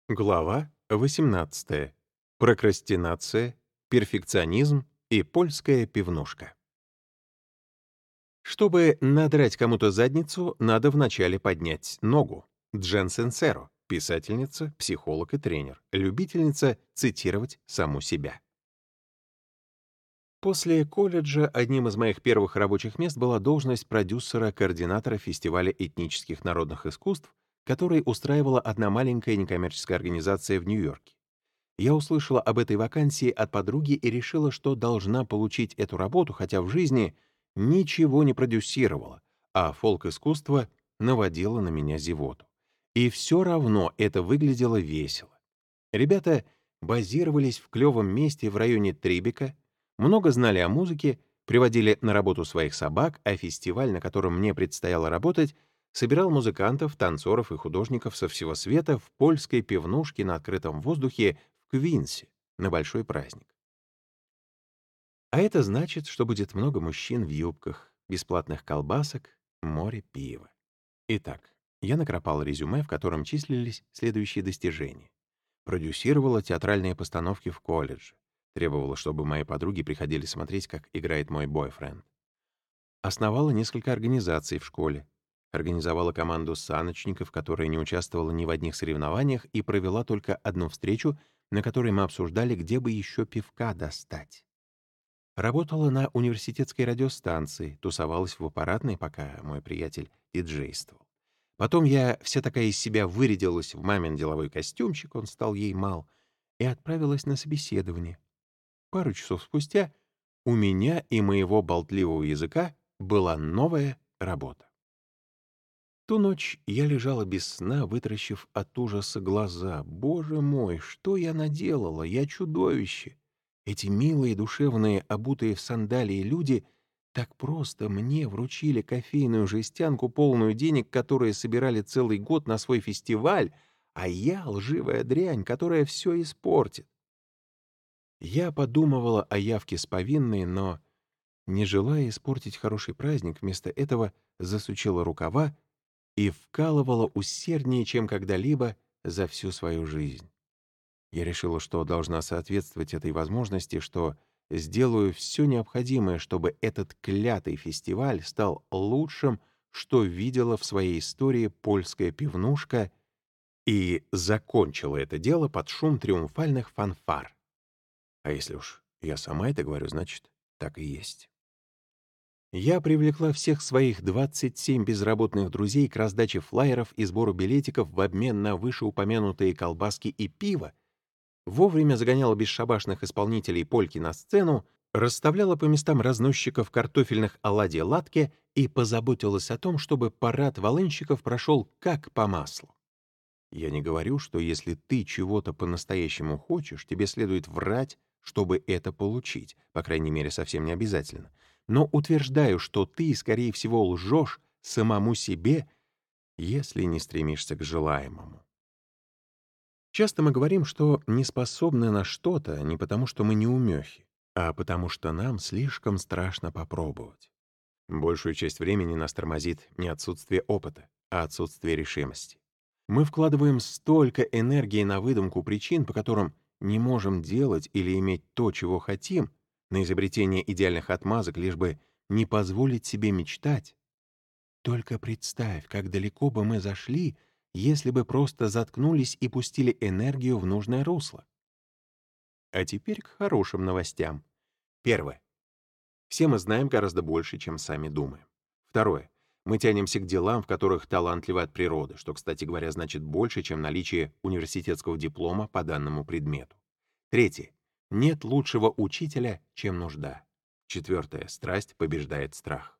Глава 18. Прокрастинация, перфекционизм и польская пивнушка. Чтобы надрать кому-то задницу, надо вначале поднять ногу. Джен Сенсеро, писательница, психолог и тренер, любительница цитировать саму себя. После колледжа одним из моих первых рабочих мест была должность продюсера-координатора фестиваля этнических народных искусств, который устраивала одна маленькая некоммерческая организация в Нью-Йорке. Я услышала об этой вакансии от подруги и решила, что должна получить эту работу, хотя в жизни ничего не продюсировала, а фолк-искусство наводило на меня зевоту. И все равно это выглядело весело. Ребята базировались в клевом месте в районе Трибека, много знали о музыке, приводили на работу своих собак, а фестиваль, на котором мне предстояло работать, собирал музыкантов, танцоров и художников со всего света в польской пивнушке на открытом воздухе в Квинсе на большой праздник. А это значит, что будет много мужчин в юбках, бесплатных колбасок, море пива. Итак, я накропал резюме, в котором числились следующие достижения. Продюсировала театральные постановки в колледже. Требовала, чтобы мои подруги приходили смотреть, как играет мой бойфренд. Основала несколько организаций в школе. Организовала команду саночников, которая не участвовала ни в одних соревнованиях и провела только одну встречу, на которой мы обсуждали, где бы еще пивка достать. Работала на университетской радиостанции, тусовалась в аппаратной, пока мой приятель диджействовал. Потом я вся такая из себя вырядилась в мамин деловой костюмчик, он стал ей мал, и отправилась на собеседование. Пару часов спустя у меня и моего болтливого языка была новая работа. Ту ночь я лежала без сна, вытаращив от ужаса глаза. Боже мой, что я наделала? Я чудовище! Эти милые, душевные, обутые в сандалии люди так просто мне вручили кофейную жестянку, полную денег, которые собирали целый год на свой фестиваль, а я — лживая дрянь, которая все испортит. Я подумывала о явке с повинной, но, не желая испортить хороший праздник, вместо этого засучила рукава и вкалывала усерднее, чем когда-либо за всю свою жизнь. Я решила, что должна соответствовать этой возможности, что сделаю все необходимое, чтобы этот клятый фестиваль стал лучшим, что видела в своей истории польская пивнушка, и закончила это дело под шум триумфальных фанфар. А если уж я сама это говорю, значит, так и есть. Я привлекла всех своих 27 безработных друзей к раздаче флаеров и сбору билетиков в обмен на вышеупомянутые колбаски и пиво, вовремя загоняла бесшабашных исполнителей польки на сцену, расставляла по местам разносчиков картофельных оладий латке и позаботилась о том, чтобы парад волынщиков прошел как по маслу. Я не говорю, что если ты чего-то по-настоящему хочешь, тебе следует врать, чтобы это получить, по крайней мере, совсем не обязательно. Но утверждаю, что ты, скорее всего, лжешь самому себе, если не стремишься к желаемому. Часто мы говорим, что не способны на что-то не потому, что мы неумехи, а потому что нам слишком страшно попробовать. Большую часть времени нас тормозит не отсутствие опыта, а отсутствие решимости. Мы вкладываем столько энергии на выдумку причин, по которым не можем делать или иметь то, чего хотим, на изобретение идеальных отмазок, лишь бы не позволить себе мечтать. Только представь, как далеко бы мы зашли, если бы просто заткнулись и пустили энергию в нужное русло. А теперь к хорошим новостям. Первое. Все мы знаем гораздо больше, чем сами думаем. Второе. Мы тянемся к делам, в которых талантливы от природы, что, кстати говоря, значит больше, чем наличие университетского диплома по данному предмету. Третье. Нет лучшего учителя, чем нужда. Четвертое. Страсть побеждает страх.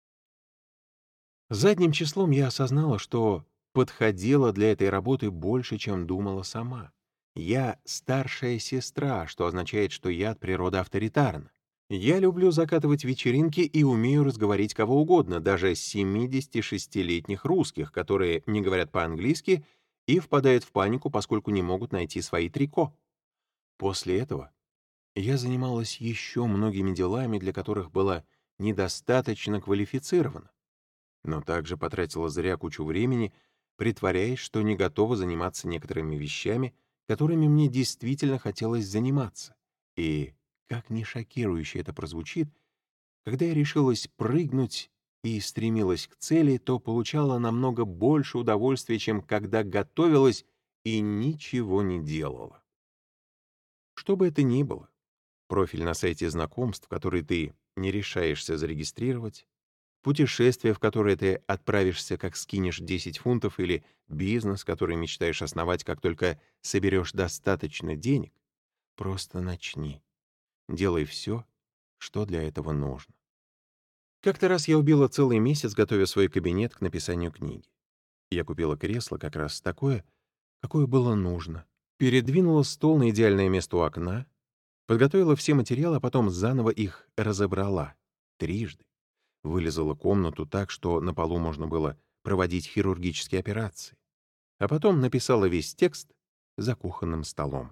Задним числом я осознала, что подходила для этой работы больше, чем думала сама. Я старшая сестра, что означает, что я от природы авторитарна. Я люблю закатывать вечеринки и умею разговорить кого угодно, даже 76-летних русских, которые не говорят по-английски и впадают в панику, поскольку не могут найти свои трико. После этого я занималась еще многими делами, для которых была недостаточно квалифицирована, но также потратила зря кучу времени, притворяясь, что не готова заниматься некоторыми вещами, которыми мне действительно хотелось заниматься. И, как ни шокирующе это прозвучит, когда я решилась прыгнуть и стремилась к цели, то получала намного больше удовольствия, чем когда готовилась и ничего не делала. Что бы это ни было, профиль на сайте знакомств, который ты не решаешься зарегистрировать, путешествие, в которое ты отправишься, как скинешь 10 фунтов, или бизнес, который мечтаешь основать, как только соберешь достаточно денег, просто начни. Делай все, что для этого нужно. Как-то раз я убила целый месяц, готовя свой кабинет к написанию книги. Я купила кресло как раз такое, какое было нужно. Передвинула стол на идеальное место у окна, подготовила все материалы, а потом заново их разобрала. Трижды. Вылезала комнату так, что на полу можно было проводить хирургические операции. А потом написала весь текст за кухонным столом.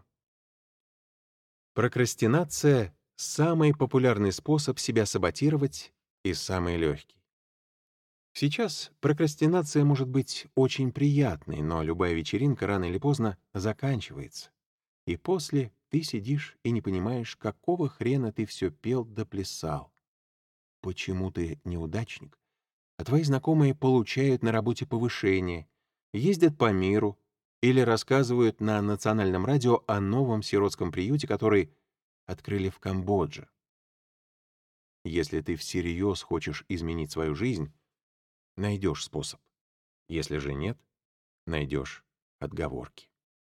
Прокрастинация — самый популярный способ себя саботировать и самый легкий. Сейчас прокрастинация может быть очень приятной, но любая вечеринка рано или поздно заканчивается. И после ты сидишь и не понимаешь, какого хрена ты все пел да плясал. Почему ты неудачник? А твои знакомые получают на работе повышение, ездят по миру или рассказывают на национальном радио о новом сиротском приюте, который открыли в Камбодже. Если ты всерьез хочешь изменить свою жизнь, найдешь способ. Если же нет, найдешь отговорки.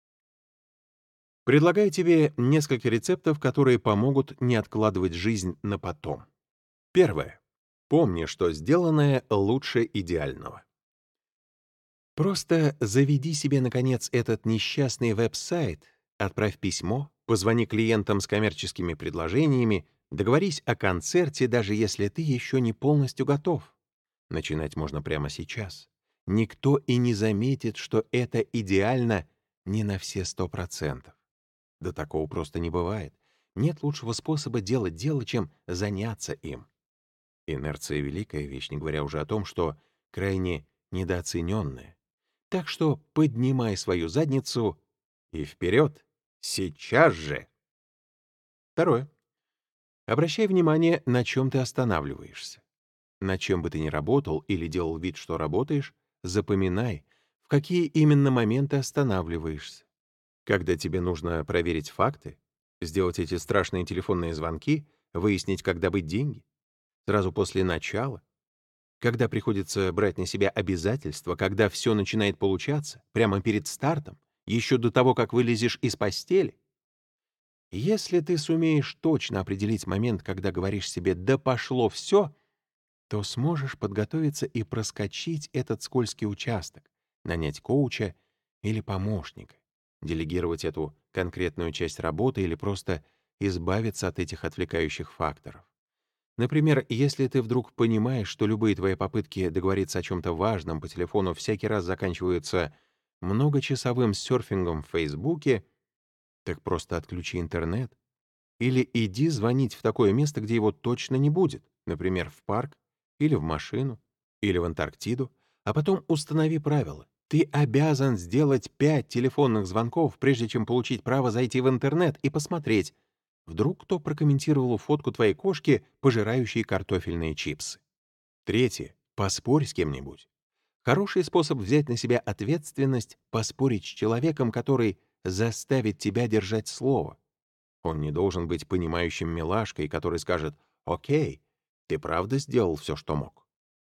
Предлагаю тебе несколько рецептов, которые помогут не откладывать жизнь на потом. Первое. Помни, что сделанное лучше идеального. Просто заведи себе, наконец, этот несчастный веб-сайт, отправь письмо, позвони клиентам с коммерческими предложениями, договорись о концерте, даже если ты еще не полностью готов. Начинать можно прямо сейчас. Никто и не заметит, что это идеально не на все 100%. Да такого просто не бывает. Нет лучшего способа делать дело, чем заняться им. Инерция — великая вещь, не говоря уже о том, что крайне недооцененная. Так что поднимай свою задницу и вперед! Сейчас же! Второе. Обращай внимание, на чем ты останавливаешься. На чем бы ты ни работал или делал вид, что работаешь, запоминай, в какие именно моменты останавливаешься. Когда тебе нужно проверить факты, сделать эти страшные телефонные звонки, выяснить, как добыть деньги, сразу после начала, когда приходится брать на себя обязательства, когда все начинает получаться, прямо перед стартом, еще до того, как вылезешь из постели. Если ты сумеешь точно определить момент, когда говоришь себе «да пошло все», то сможешь подготовиться и проскочить этот скользкий участок, нанять коуча или помощника, делегировать эту конкретную часть работы или просто избавиться от этих отвлекающих факторов. Например, если ты вдруг понимаешь, что любые твои попытки договориться о чем-то важном по телефону всякий раз заканчиваются многочасовым серфингом в Фейсбуке, так просто отключи интернет. Или иди звонить в такое место, где его точно не будет, например, в парк, или в машину, или в Антарктиду, а потом установи правила. Ты обязан сделать 5 телефонных звонков, прежде чем получить право зайти в интернет и посмотреть, вдруг кто прокомментировал фотку твоей кошки, пожирающей картофельные чипсы. Третье. Поспорь с кем-нибудь. Хороший способ взять на себя ответственность — поспорить с человеком, который заставит тебя держать слово. Он не должен быть понимающим милашкой, который скажет «Окей, ты правда сделал все, что мог».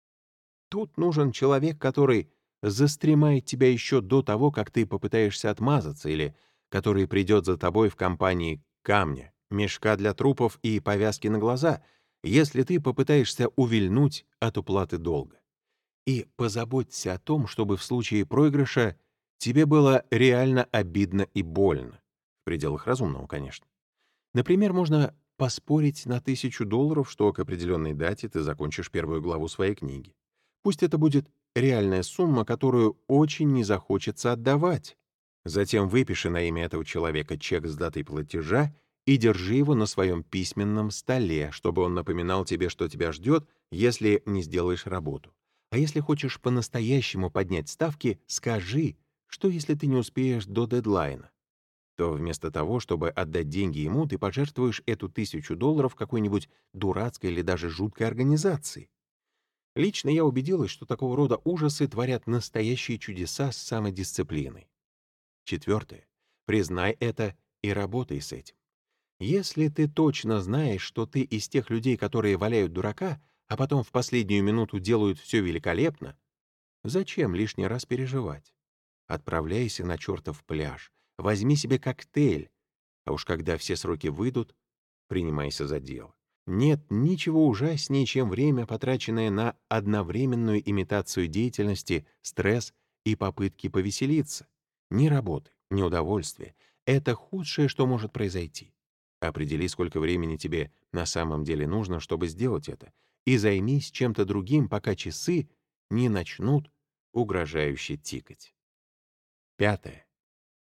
Тут нужен человек, который застремает тебя еще до того, как ты попытаешься отмазаться, или который придет за тобой в компании камня, мешка для трупов и повязки на глаза, если ты попытаешься увильнуть от уплаты долга. И позаботься о том, чтобы в случае проигрыша тебе было реально обидно и больно. В пределах разумного, конечно. Например, можно поспорить на $1000, что к определенной дате ты закончишь первую главу своей книги. Пусть это будет реальная сумма, которую очень не захочется отдавать. Затем выпиши на имя этого человека чек с датой платежа и держи его на своем письменном столе, чтобы он напоминал тебе, что тебя ждет, если не сделаешь работу. А если хочешь по-настоящему поднять ставки, скажи, что если ты не успеешь до дедлайна, то вместо того, чтобы отдать деньги ему, ты пожертвуешь эту $1000 какой-нибудь дурацкой или даже жуткой организации. Лично я убедилась, что такого рода ужасы творят настоящие чудеса с самодисциплиной. Четвертое. Признай это и работай с этим. Если ты точно знаешь, что ты из тех людей, которые валяют дурака, а потом в последнюю минуту делают все великолепно, зачем лишний раз переживать? Отправляйся на чертов пляж, возьми себе коктейль, а уж когда все сроки выйдут, принимайся за дело. Нет ничего ужаснее, чем время, потраченное на одновременную имитацию деятельности, стресс и попытки повеселиться. Ни работы, ни удовольствия. Это худшее, что может произойти. Определи, сколько времени тебе на самом деле нужно, чтобы сделать это, и займись чем-то другим, пока часы не начнут угрожающе тикать. Пятое.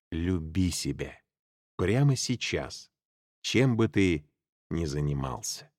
Люби себя. Прямо сейчас, чем бы ты ни занимался.